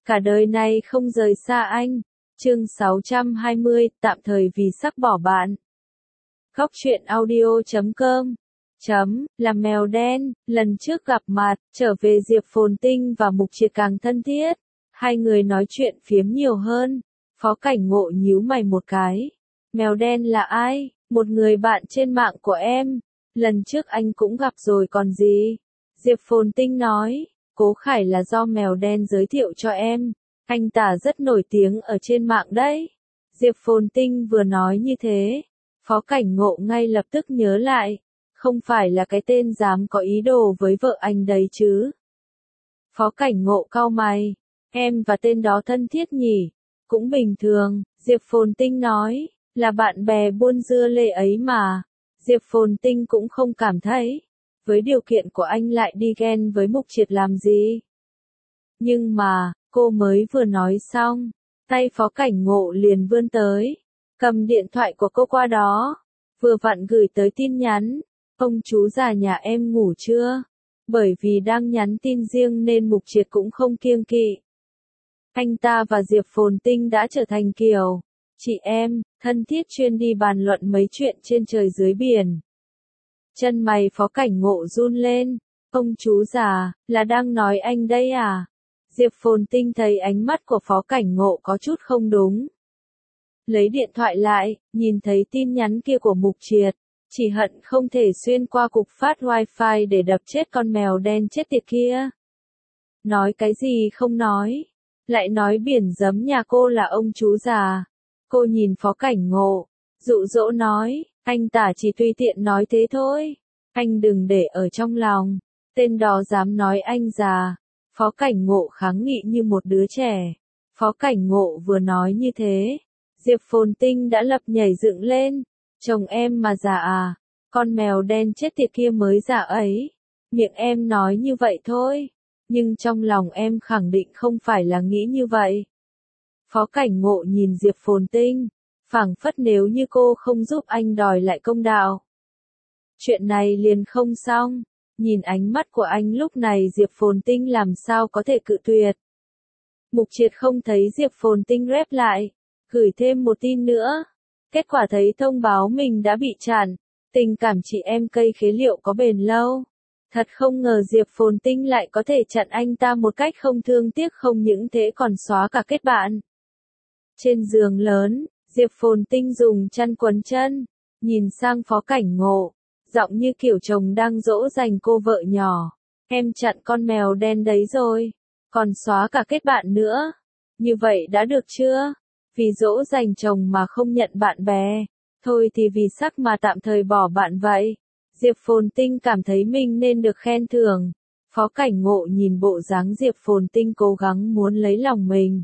cả đời này không rời xa anh. Chương 620, tạm thời vì sắc bỏ bạn. Góc truyện audio.com là mèo đen, lần trước gặp mặt, trở về Diệp Phồn Tinh và Mục Triệt càng thân thiết. Hai người nói chuyện phiếm nhiều hơn. Phó Cảnh Ngộ nhíu mày một cái. Mèo đen là ai? Một người bạn trên mạng của em. Lần trước anh cũng gặp rồi còn gì? Diệp Phồn Tinh nói, Cố Khải là do mèo đen giới thiệu cho em. Anh ta rất nổi tiếng ở trên mạng đấy. Diệp Phồn Tinh vừa nói như thế. Phó Cảnh Ngộ ngay lập tức nhớ lại. Không phải là cái tên dám có ý đồ với vợ anh đấy chứ. Phó Cảnh Ngộ cau mày. Em và tên đó thân thiết nhỉ? Cũng bình thường, Diệp Phồn Tinh nói, là bạn bè buôn dưa lê ấy mà. Diệp Phồn Tinh cũng không cảm thấy. Với điều kiện của anh lại đi ghen với Mục Triệt làm gì? Nhưng mà, cô mới vừa nói xong, tay Phó Cảnh Ngộ liền vươn tới, cầm điện thoại của cô qua đó, vừa vặn gửi tới tin nhắn, ông chú già nhà em ngủ chưa? Bởi vì đang nhắn tin riêng nên Mục Triệt cũng không kiêng kỵ. Anh ta và Diệp Phồn Tinh đã trở thành kiểu chị em, thân thiết chuyên đi bàn luận mấy chuyện trên trời dưới biển. Chân mày Phó Cảnh Ngộ run lên, ông chú già, là đang nói anh đây à? Diệp Phồn Tinh thấy ánh mắt của Phó Cảnh Ngộ có chút không đúng. Lấy điện thoại lại, nhìn thấy tin nhắn kia của Mục Triệt, chỉ hận không thể xuyên qua cục phát wifi để đập chết con mèo đen chết tiệt kia. Nói cái gì không nói, lại nói biển giấm nhà cô là ông chú già. Cô nhìn Phó Cảnh Ngộ, dụ dỗ nói, anh ta chỉ tùy tiện nói thế thôi. Anh đừng để ở trong lòng, tên đó dám nói anh già. Phó Cảnh Ngộ kháng nghị như một đứa trẻ. Phó Cảnh Ngộ vừa nói như thế, Diệp Phồn Tinh đã lập nhảy dựng lên. Chồng em mà già à, con mèo đen chết tiệt kia mới già ấy. Miệng em nói như vậy thôi, nhưng trong lòng em khẳng định không phải là nghĩ như vậy. Phó Cảnh Ngộ nhìn Diệp Phồn Tinh, phảng phất nếu như cô không giúp anh đòi lại công đạo, chuyện này liền không xong. Nhìn ánh mắt của anh lúc này Diệp Phồn Tinh làm sao có thể cự tuyệt. Mục Triệt không thấy Diệp Phồn Tinh rep lại, gửi thêm một tin nữa. Kết quả thấy thông báo mình đã bị chặn, tình cảm chị em cây khế liệu có bền lâu. Thật không ngờ Diệp Phồn Tinh lại có thể chặn anh ta một cách không thương tiếc, không những thế còn xóa cả kết bạn. Trên giường lớn, Diệp Phồn Tinh dùng chăn quấn chân, nhìn sang Phó Cảnh Ngộ, giọng như kiểu chồng đang dỗ dành cô vợ nhỏ. Em chặn con mèo đen đấy rồi, còn xóa cả kết bạn nữa. Như vậy đã được chưa? Vì dỗ dành chồng mà không nhận bạn bè, thôi thì vì sắc mà tạm thời bỏ bạn vậy. Diệp Phồn Tinh cảm thấy mình nên được khen thưởng. Phó Cảnh Ngộ nhìn bộ dáng Diệp Phồn Tinh cố gắng muốn lấy lòng mình,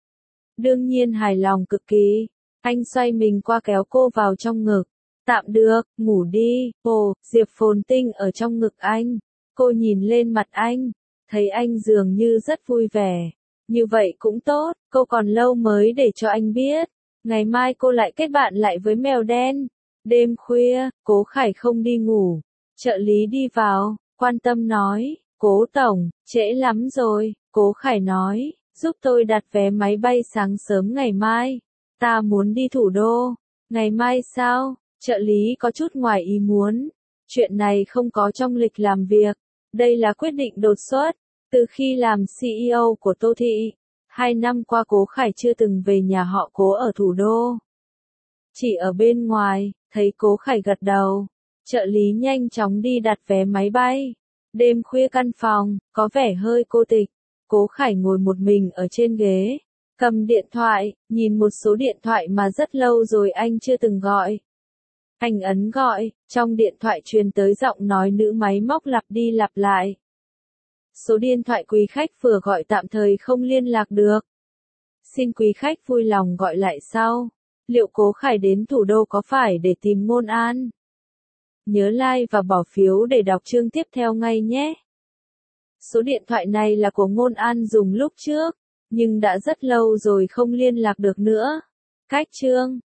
đương nhiên hài lòng cực kỳ. Anh xoay mình qua kéo cô vào trong ngực. Tạm được, ngủ đi. Ồ, Diệp Phồn Tinh ở trong ngực anh. Cô nhìn lên mặt anh, thấy anh dường như rất vui vẻ. Như vậy cũng tốt, cô còn lâu mới để cho anh biết. Ngày mai cô lại kết bạn lại với mèo đen. Đêm khuya, Cố Khải không đi ngủ. Trợ lý đi vào, quan tâm nói, Cố tổng, trễ lắm rồi. Cố Khải nói, giúp tôi đặt vé máy bay sáng sớm ngày mai. Ta muốn đi thủ đô. Ngày mai sao? Trợ lý có chút ngoài ý muốn. Chuyện này không có trong lịch làm việc. Đây là quyết định đột xuất. Từ khi làm CEO của Tô Thị, 2 năm qua Cố Khải chưa từng về nhà họ Cố ở thủ đô. Chỉ ở bên ngoài, thấy Cố Khải gật đầu. Trợ lý nhanh chóng đi đặt vé máy bay. Đêm khuya căn phòng, có vẻ hơi cô tịch. Cố Khải ngồi một mình ở trên ghế, cầm điện thoại, nhìn một số điện thoại mà rất lâu rồi anh chưa từng gọi. Anh ấn gọi, trong điện thoại truyền tới giọng nói nữ máy móc lặp đi lặp lại. Số điện thoại quý khách vừa gọi tạm thời không liên lạc được. Xin quý khách vui lòng gọi lại sau. Liệu Cố Khải đến thủ đô có phải để tìm Ngôn An? Nhớ like và bỏ phiếu để đọc chương tiếp theo ngay nhé. Số điện thoại này là của Ngôn An dùng lúc trước, nhưng đã rất lâu rồi không liên lạc được nữa. Cách chương